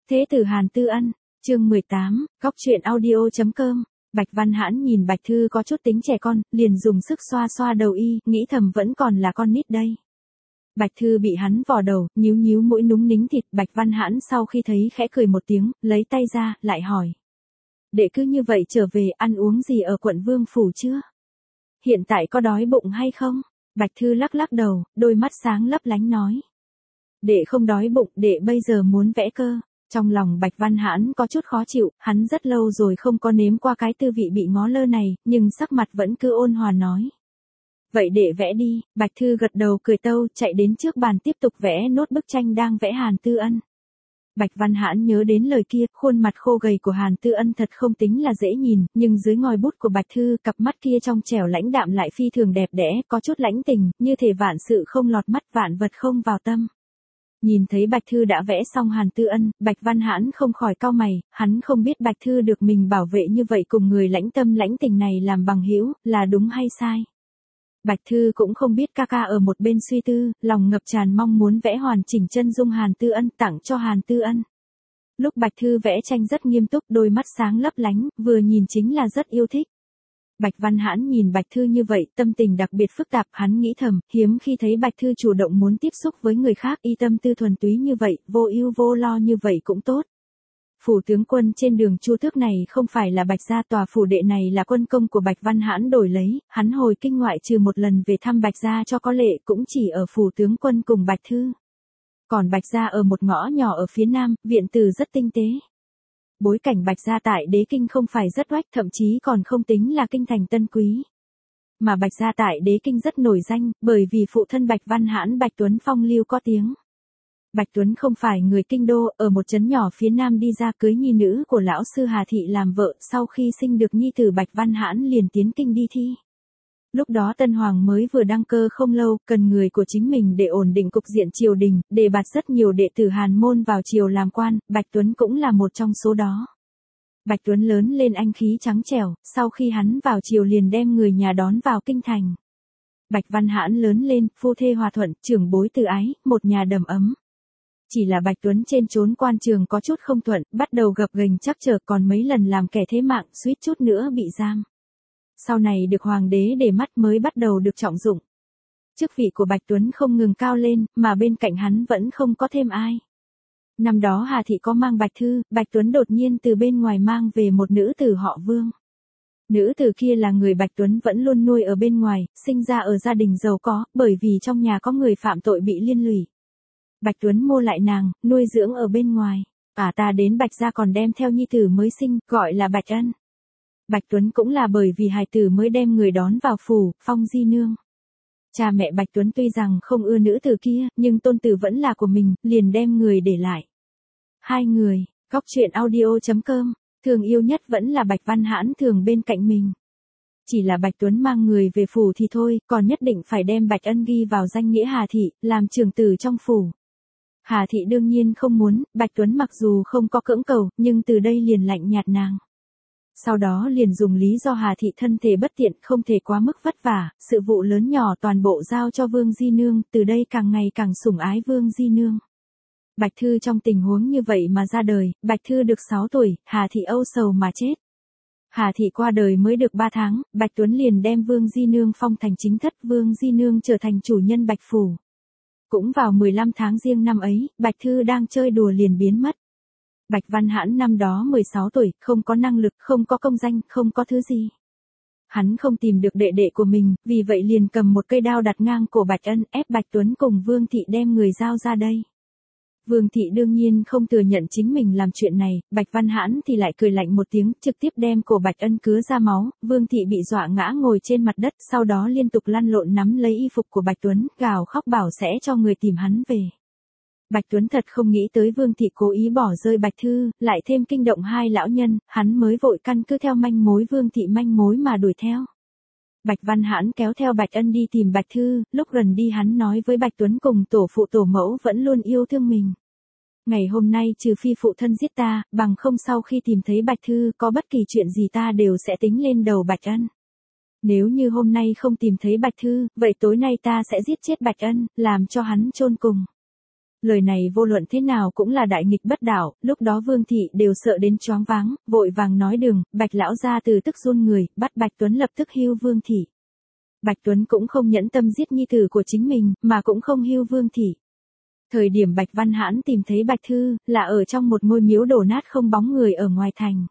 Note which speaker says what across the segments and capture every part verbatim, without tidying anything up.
Speaker 1: Thế tử Hàn Tư Ân, chương mười tám, góc truyện audio.com. Bạch Văn Hãn nhìn Bạch Thư có chút tính trẻ con, liền dùng sức xoa xoa đầu y, nghĩ thầm vẫn còn là con nít đây. Bạch Thư bị hắn vò đầu, nhíu nhíu mũi núng nính thịt. Bạch Văn Hãn sau khi thấy khẽ cười một tiếng, lấy tay ra, lại hỏi. Đệ cứ như vậy trở về ăn uống gì ở quận Vương Phủ chưa? Hiện tại có đói bụng hay không? Bạch Thư lắc lắc đầu, đôi mắt sáng lấp lánh nói. Đệ không đói bụng, đệ bây giờ muốn vẽ cơ. Trong lòng Bạch Văn Hãn có chút khó chịu, hắn rất lâu rồi không có nếm qua cái tư vị bị ngó lơ này, nhưng sắc mặt vẫn cứ ôn hòa nói. Vậy để vẽ đi. Bạch Thư gật đầu cười tâu, chạy đến trước bàn tiếp tục vẽ nốt bức tranh đang vẽ Hàn Tư Ân. Bạch Văn Hãn nhớ đến lời kia, khuôn mặt khô gầy của Hàn Tư Ân thật không tính là dễ nhìn, nhưng dưới ngòi bút của Bạch Thư, cặp mắt kia trong trẻo lãnh đạm lại phi thường đẹp đẽ, có chút lãnh tình, như thể vạn sự không lọt mắt, vạn vật không vào tâm. Nhìn thấy Bạch Thư đã vẽ xong Hàn Tư Ân, Bạch Văn Hãn không khỏi cau mày, hắn không biết Bạch Thư được mình bảo vệ như vậy cùng người lãnh tâm lãnh tình này làm bằng hữu, là đúng hay sai. Bạch Thư cũng không biết ca ca ở một bên suy tư, lòng ngập tràn mong muốn vẽ hoàn chỉnh chân dung Hàn Tư Ân tặng cho Hàn Tư Ân. Lúc Bạch Thư vẽ tranh rất nghiêm túc, đôi mắt sáng lấp lánh, vừa nhìn chính là rất yêu thích. Bạch Văn Hãn nhìn Bạch Thư như vậy, tâm tình đặc biệt phức tạp, hắn nghĩ thầm, hiếm khi thấy Bạch Thư chủ động muốn tiếp xúc với người khác, y tâm tư thuần túy như vậy, vô ưu vô lo như vậy cũng tốt. Phủ tướng quân trên đường Chu Tước này không phải là Bạch gia, tòa phủ đệ này là quân công của Bạch Văn Hãn đổi lấy, hắn hồi kinh ngoại trừ một lần về thăm Bạch gia cho có lệ cũng chỉ ở phủ tướng quân cùng Bạch Thư. Còn Bạch gia ở một ngõ nhỏ ở phía nam, viện tử rất tinh tế. Bối cảnh Bạch gia tại Đế Kinh không phải rất oách, thậm chí còn không tính là kinh thành tân quý. Mà Bạch gia tại Đế Kinh rất nổi danh, bởi vì phụ thân Bạch Văn Hãn Bạch Tuấn phong lưu có tiếng. Bạch Tuấn không phải người kinh đô, ở một trấn nhỏ phía nam đi ra cưới nhi nữ của lão sư Hà Thị làm vợ, sau khi sinh được nhi tử Bạch Văn Hãn liền tiến kinh đi thi. Lúc đó Tân Hoàng mới vừa đăng cơ không lâu, cần người của chính mình để ổn định cục diện triều đình, đề bạt rất nhiều đệ tử Hàn môn vào triều làm quan, Bạch Tuấn cũng là một trong số đó. Bạch Tuấn lớn lên anh khí trắng trẻo, sau khi hắn vào triều liền đem người nhà đón vào kinh thành. Bạch Văn Hãn lớn lên, phu thê hòa thuận, trưởng bối từ ái, một nhà đầm ấm. Chỉ là Bạch Tuấn trên trốn quan trường có chút không thuận, bắt đầu gập ghềnh chắc trở, còn mấy lần làm kẻ thế mạng, suýt chút nữa bị giam. Sau này được hoàng đế để mắt mới bắt đầu được trọng dụng. Chức vị của Bạch Tuấn không ngừng cao lên, mà bên cạnh hắn vẫn không có thêm ai. Năm đó Hà Thị có mang Bạch Thư, Bạch Tuấn đột nhiên từ bên ngoài mang về một nữ tử họ Vương. Nữ tử kia là người Bạch Tuấn vẫn luôn nuôi ở bên ngoài, sinh ra ở gia đình giàu có, bởi vì trong nhà có người phạm tội bị liên lụy. Bạch Tuấn mua lại nàng, nuôi dưỡng ở bên ngoài. À ta đến Bạch gia còn đem theo nhi tử mới sinh, gọi là Bạch Ân. Bạch Tuấn cũng là bởi vì hài tử mới đem người đón vào phủ, phong di nương. Cha mẹ Bạch Tuấn tuy rằng không ưa nữ tử kia, nhưng tôn tử vẫn là của mình, liền đem người để lại. Hai người, góc truyện audio.com, thường yêu nhất vẫn là Bạch Văn Hãn thường bên cạnh mình. Chỉ là Bạch Tuấn mang người về phủ thì thôi, còn nhất định phải đem Bạch Ân ghi vào danh nghĩa Hà Thị, làm trưởng tử trong phủ. Hà Thị đương nhiên không muốn, Bạch Tuấn mặc dù không có cưỡng cầu, nhưng từ đây liền lạnh nhạt nàng. Sau đó liền dùng lý do Hà Thị thân thể bất tiện, không thể quá mức vất vả, sự vụ lớn nhỏ toàn bộ giao cho Vương Di Nương, từ đây càng ngày càng sủng ái Vương Di Nương. Bạch Thư trong tình huống như vậy mà ra đời, Bạch Thư được sáu tuổi, Hà Thị âu sầu mà chết. Hà Thị qua đời mới được ba tháng, Bạch Tuấn liền đem Vương Di Nương phong thành chính thất, Vương Di Nương trở thành chủ nhân Bạch Phủ. Cũng vào mười lăm tháng riêng năm ấy, Bạch Thư đang chơi đùa liền biến mất. Bạch Văn Hãn năm đó mười sáu tuổi, không có năng lực, không có công danh, không có thứ gì. Hắn không tìm được đệ đệ của mình, vì vậy liền cầm một cây đao đặt ngang cổ Bạch Ân, ép Bạch Tuấn cùng Vương Thị đem người giao ra đây. Vương Thị đương nhiên không thừa nhận chính mình làm chuyện này, Bạch Văn Hãn thì lại cười lạnh một tiếng, trực tiếp đem cổ Bạch Ân cứa ra máu, Vương Thị bị dọa ngã ngồi trên mặt đất, sau đó liên tục lăn lộn nắm lấy y phục của Bạch Tuấn, gào khóc bảo sẽ cho người tìm hắn về. Bạch Tuấn thật không nghĩ tới Vương Thị cố ý bỏ rơi Bạch Thư, lại thêm kinh động hai lão nhân, hắn mới vội căn cứ theo manh mối Vương Thị manh mối mà đuổi theo. Bạch Văn Hãn kéo theo Bạch Ân đi tìm Bạch Thư, lúc gần đi hắn nói với Bạch Tuấn cùng tổ phụ tổ mẫu vẫn luôn yêu thương mình. Ngày hôm nay trừ phi phụ thân giết ta, bằng không sau khi tìm thấy Bạch Thư có bất kỳ chuyện gì ta đều sẽ tính lên đầu Bạch Ân. Nếu như hôm nay không tìm thấy Bạch Thư, vậy tối nay ta sẽ giết chết Bạch Ân, làm cho hắn chôn cùng. Lời này vô luận thế nào cũng là đại nghịch bất đạo, lúc đó Vương thị đều sợ đến choáng váng, vội vàng nói đừng, Bạch lão gia từ tức run người, bắt Bạch Tuấn lập tức hưu Vương thị. Bạch Tuấn cũng không nhẫn tâm giết nhi tử của chính mình, mà cũng không hưu Vương thị. Thời điểm Bạch Văn Hãn tìm thấy Bạch Thư, là ở trong một ngôi miếu đổ nát không bóng người ở ngoài thành.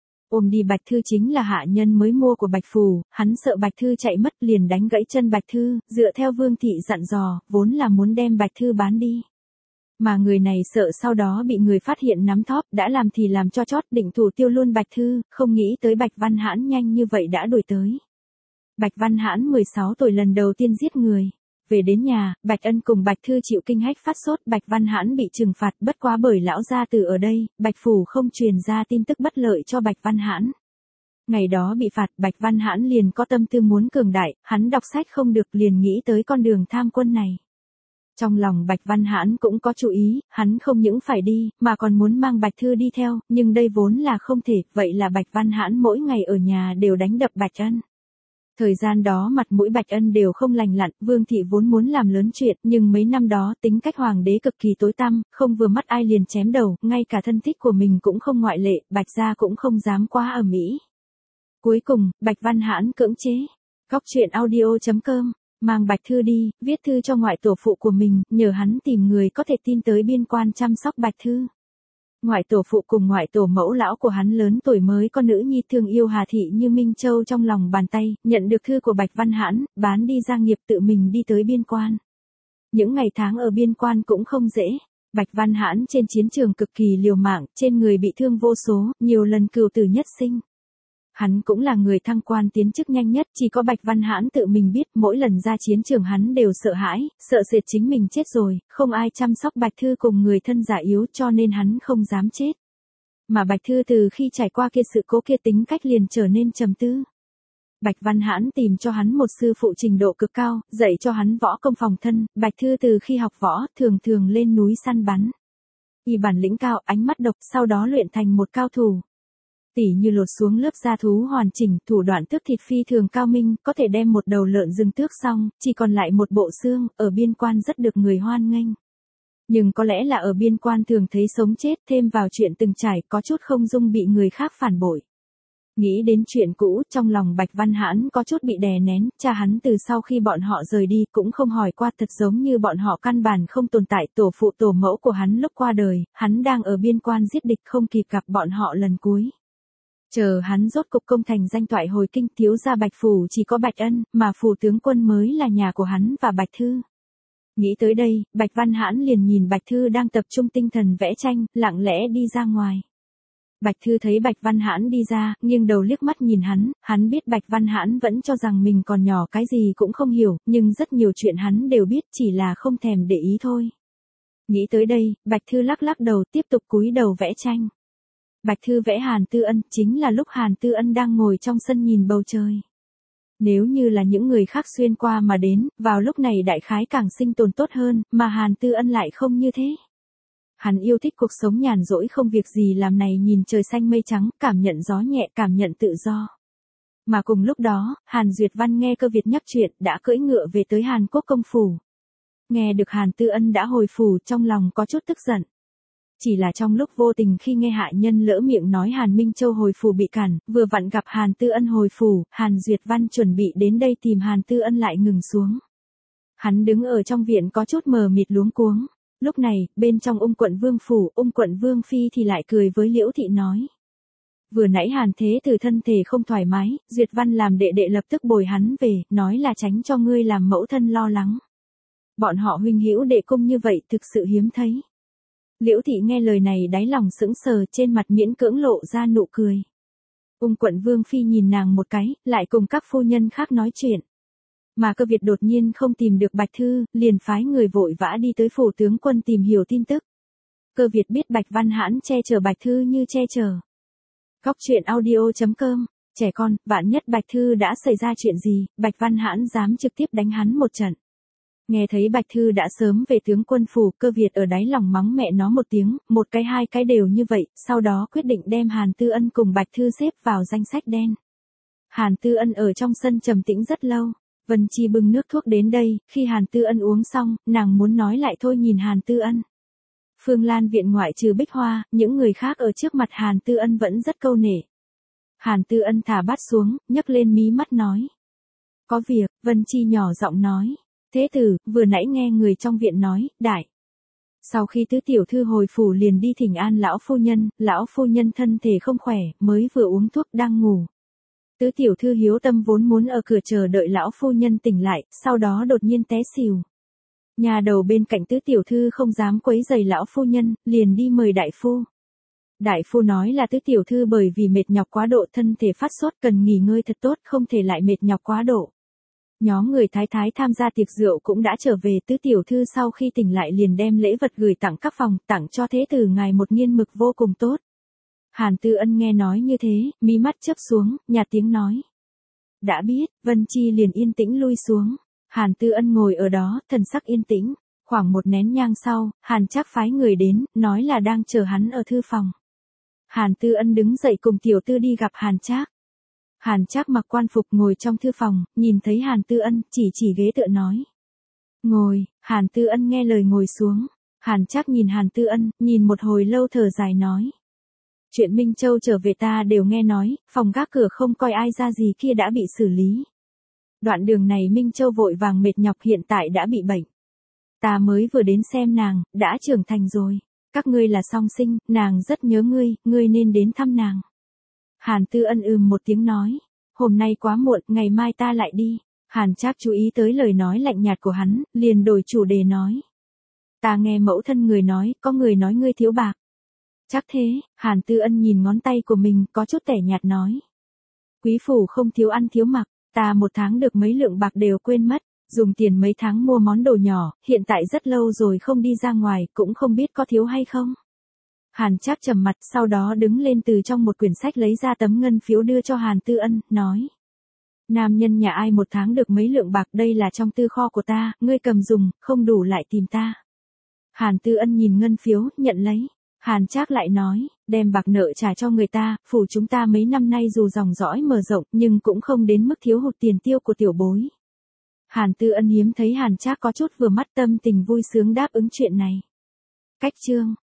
Speaker 1: Ôm đi Bạch Thư chính là hạ nhân mới mua của Bạch Phù, hắn sợ Bạch Thư chạy mất liền đánh gãy chân Bạch Thư, dựa theo Vương thị dặn dò, vốn là muốn đem Bạch Thư bán đi. Mà người này sợ sau đó bị người phát hiện nắm thóp, đã làm thì làm cho chót, định thủ tiêu luôn Bạch Thư, không nghĩ tới Bạch Văn Hãn nhanh như vậy đã đuổi tới. Bạch Văn Hãn mười sáu tuổi lần đầu tiên giết người. Về đến nhà, Bạch Ân cùng Bạch Thư chịu kinh hách phát sốt, Bạch Văn Hãn bị trừng phạt bất quá bởi lão gia tử ở đây, Bạch Phủ không truyền ra tin tức bất lợi cho Bạch Văn Hãn. Ngày đó bị phạt, Bạch Văn Hãn liền có tâm tư muốn cường đại, hắn đọc sách không được liền nghĩ tới con đường tham quân này. Trong lòng Bạch Văn Hãn cũng có chú ý, hắn không những phải đi, mà còn muốn mang Bạch Thư đi theo, nhưng đây vốn là không thể, vậy là Bạch Văn Hãn mỗi ngày ở nhà đều đánh đập Bạch Ân. Thời gian đó mặt mũi Bạch Ân đều không lành lặn, Vương thị vốn muốn làm lớn chuyện, nhưng mấy năm đó tính cách hoàng đế cực kỳ tối tăm, không vừa mắt ai liền chém đầu, ngay cả thân thích của mình cũng không ngoại lệ, Bạch gia cũng không dám quá ầm ĩ. Cuối cùng, Bạch Văn Hãn cưỡng chế. Góc truyện audio chấm com, mang Bạch Thư đi, viết thư cho ngoại tổ phụ của mình, nhờ hắn tìm người có thể tin tới biên quan chăm sóc Bạch Thư. Ngoại tổ phụ cùng ngoại tổ mẫu lão của hắn lớn tuổi mới có nữ nhi thương yêu Hà Thị như Minh Châu trong lòng bàn tay, nhận được thư của Bạch Văn Hãn, bán đi gia nghiệp tự mình đi tới biên quan. Những ngày tháng ở biên quan cũng không dễ. Bạch Văn Hãn trên chiến trường cực kỳ liều mạng, trên người bị thương vô số, nhiều lần cừu tử nhất sinh. Hắn cũng là người thăng quan tiến chức nhanh nhất, chỉ có Bạch Văn Hãn tự mình biết, mỗi lần ra chiến trường hắn đều sợ hãi, sợ sệt chính mình chết rồi, không ai chăm sóc Bạch Thư cùng người thân già yếu cho nên hắn không dám chết. Mà Bạch Thư từ khi trải qua kia sự cố kia tính cách liền trở nên trầm tư. Bạch Văn Hãn tìm cho hắn một sư phụ trình độ cực cao, dạy cho hắn võ công phòng thân, Bạch Thư từ khi học võ, thường thường lên núi săn bắn. Y bản lĩnh cao, ánh mắt độc, sau đó luyện thành một cao thủ. Tỉ như lột xuống lớp da thú hoàn chỉnh, thủ đoạn tước thịt phi thường cao minh, có thể đem một đầu lợn rừng tước xong, chỉ còn lại một bộ xương, ở biên quan rất được người hoan nghênh. Nhưng có lẽ là ở biên quan thường thấy sống chết, thêm vào chuyện từng trải, có chút không dung bị người khác phản bội. Nghĩ đến chuyện cũ, trong lòng Bạch Văn Hãn có chút bị đè nén, cha hắn từ sau khi bọn họ rời đi cũng không hỏi qua, thật giống như bọn họ căn bản không tồn tại, tổ phụ tổ mẫu của hắn lúc qua đời, hắn đang ở biên quan giết địch không kịp gặp bọn họ lần cuối. Chờ hắn rốt cục công thành danh toại hồi kinh, thiếu gia Bạch Phủ chỉ có Bạch Ân, mà phủ tướng quân mới là nhà của hắn và Bạch Thư. Nghĩ tới đây, Bạch Văn Hãn liền nhìn Bạch Thư đang tập trung tinh thần vẽ tranh, lặng lẽ đi ra ngoài. Bạch Thư thấy Bạch Văn Hãn đi ra, nghiêng đầu liếc mắt nhìn hắn, hắn biết Bạch Văn Hãn vẫn cho rằng mình còn nhỏ cái gì cũng không hiểu, nhưng rất nhiều chuyện hắn đều biết, chỉ là không thèm để ý thôi. Nghĩ tới đây, Bạch Thư lắc lắc đầu tiếp tục cúi đầu vẽ tranh. Bạch Thư vẽ Hàn Tư Ân, chính là lúc Hàn Tư Ân đang ngồi trong sân nhìn bầu trời. Nếu như là những người khác xuyên qua mà đến, vào lúc này đại khái càng sinh tồn tốt hơn, mà Hàn Tư Ân lại không như thế. Hắn yêu thích cuộc sống nhàn rỗi không việc gì làm này, nhìn trời xanh mây trắng, cảm nhận gió nhẹ, cảm nhận tự do. Mà cùng lúc đó, Hàn Duyệt Văn nghe Cơ Việt nhắc chuyện, đã cưỡi ngựa về tới Hàn Quốc công phủ. Nghe được Hàn Tư Ân đã hồi phủ, trong lòng có chút tức giận. Chỉ là trong lúc vô tình khi nghe hạ nhân lỡ miệng nói Hàn Minh Châu hồi phủ bị cản, vừa vặn gặp Hàn Tư Ân hồi phủ, Hàn Duyệt Văn chuẩn bị đến đây tìm Hàn Tư Ân lại ngừng xuống. Hắn đứng ở trong viện có chút mờ mịt luống cuống. Lúc này, bên trong Ung quận Vương phủ, Ung quận Vương phi thì lại cười với Liễu thị nói: "Vừa nãy Hàn Thế Tử thân thể không thoải mái, Duyệt Văn làm đệ đệ lập tức bồi hắn về, nói là tránh cho ngươi làm mẫu thân lo lắng. Bọn họ huynh hữu đệ cung như vậy thực sự hiếm thấy." Liễu thị nghe lời này đáy lòng sững sờ, trên mặt miễn cưỡng lộ ra nụ cười. Ung quận Vương phi nhìn nàng một cái, lại cùng các phu nhân khác nói chuyện. Mà Cơ Việt đột nhiên không tìm được Bạch Thư, liền phái người vội vã đi tới phủ tướng quân tìm hiểu tin tức. Cơ Việt biết Bạch Văn Hãn che chở Bạch Thư như che chở. Góc truyện audio chấm com, trẻ con, vạn nhất Bạch Thư đã xảy ra chuyện gì, Bạch Văn Hãn dám trực tiếp đánh hắn một trận. Nghe thấy Bạch Thư đã sớm về tướng quân phủ, Cơ Việt ở đáy lòng mắng mẹ nó một tiếng, một cái hai cái đều như vậy, sau đó quyết định đem Hàn Tư Ân cùng Bạch Thư xếp vào danh sách đen. Hàn Tư Ân ở trong sân trầm tĩnh rất lâu. Vân Chi bưng nước thuốc đến đây, khi Hàn Tư Ân uống xong, nàng muốn nói lại thôi nhìn Hàn Tư Ân. Phương Lan viện ngoại trừ Bích Hoa, những người khác ở trước mặt Hàn Tư Ân vẫn rất câu nể. Hàn Tư Ân thả bát xuống, nhấc lên mí mắt nói. Có việc, Vân Chi nhỏ giọng nói. Thế tử, vừa nãy nghe người trong viện nói, đại. Sau khi tứ tiểu thư hồi phủ liền đi thỉnh an lão phu nhân, lão phu nhân thân thể không khỏe, mới vừa uống thuốc đang ngủ. Tứ tiểu thư hiếu tâm vốn muốn ở cửa chờ đợi lão phu nhân tỉnh lại, sau đó đột nhiên té xỉu. Nhà đầu bên cạnh tứ tiểu thư không dám quấy rầy lão phu nhân, liền đi mời đại phu. Đại phu nói là tứ tiểu thư bởi vì mệt nhọc quá độ thân thể phát sốt cần nghỉ ngơi thật tốt, không thể lại mệt nhọc quá độ. Nhóm người thái thái tham gia tiệc rượu cũng đã trở về, tứ tiểu thư sau khi tỉnh lại liền đem lễ vật gửi tặng các phòng, tặng cho thế tử ngài một nghiên mực vô cùng tốt. Hàn Tư Ân nghe nói như thế, mí mắt chớp xuống, nhạt tiếng nói. Đã biết, Vân Chi liền yên tĩnh lui xuống. Hàn Tư Ân ngồi ở đó, thần sắc yên tĩnh. Khoảng một nén nhang sau, Hàn Trác phái người đến, nói là đang chờ hắn ở thư phòng. Hàn Tư Ân đứng dậy cùng tiểu tư đi gặp Hàn Trác. Hàn Trác mặc quan phục ngồi trong thư phòng, nhìn thấy Hàn Tư Ân, chỉ chỉ ghế tựa nói. Ngồi, Hàn Tư Ân nghe lời ngồi xuống. Hàn Trác nhìn Hàn Tư Ân, nhìn một hồi lâu thở dài nói. Chuyện Minh Châu trở về ta đều nghe nói, phòng gác cửa không coi ai ra gì kia đã bị xử lý. Đoạn đường này Minh Châu vội vàng mệt nhọc hiện tại đã bị bệnh. Ta mới vừa đến xem nàng, đã trưởng thành rồi. Các ngươi là song sinh, nàng rất nhớ ngươi, ngươi nên đến thăm nàng. Hàn Tư Ân ừm một tiếng nói. Hôm nay quá muộn, ngày mai ta lại đi. Hàn Trác chú ý tới lời nói lạnh nhạt của hắn, liền đổi chủ đề nói. Ta nghe mẫu thân người nói, có người nói ngươi thiếu bạc. Chắc thế, Hàn Tư Ân nhìn ngón tay của mình, có chút tẻ nhạt nói. Quý phủ không thiếu ăn thiếu mặc, ta một tháng được mấy lượng bạc đều quên mất, dùng tiền mấy tháng mua món đồ nhỏ, hiện tại rất lâu rồi không đi ra ngoài, cũng không biết có thiếu hay không. Hàn Trác trầm mặt, sau đó đứng lên từ trong một quyển sách lấy ra tấm ngân phiếu đưa cho Hàn Tư Ân, nói. Nam nhân nhà ai một tháng được mấy lượng bạc, đây là trong tư kho của ta, ngươi cầm dùng, không đủ lại tìm ta. Hàn Tư Ân nhìn ngân phiếu, nhận lấy. Hàn Trác lại nói, đem bạc nợ trả cho người ta, phủ chúng ta mấy năm nay dù dòng dõi mở rộng nhưng cũng không đến mức thiếu hụt tiền tiêu của tiểu bối. Hàn Tư Ân hiếm thấy Hàn Trác có chút vừa mắt, tâm tình vui sướng đáp ứng chuyện này. Cách chương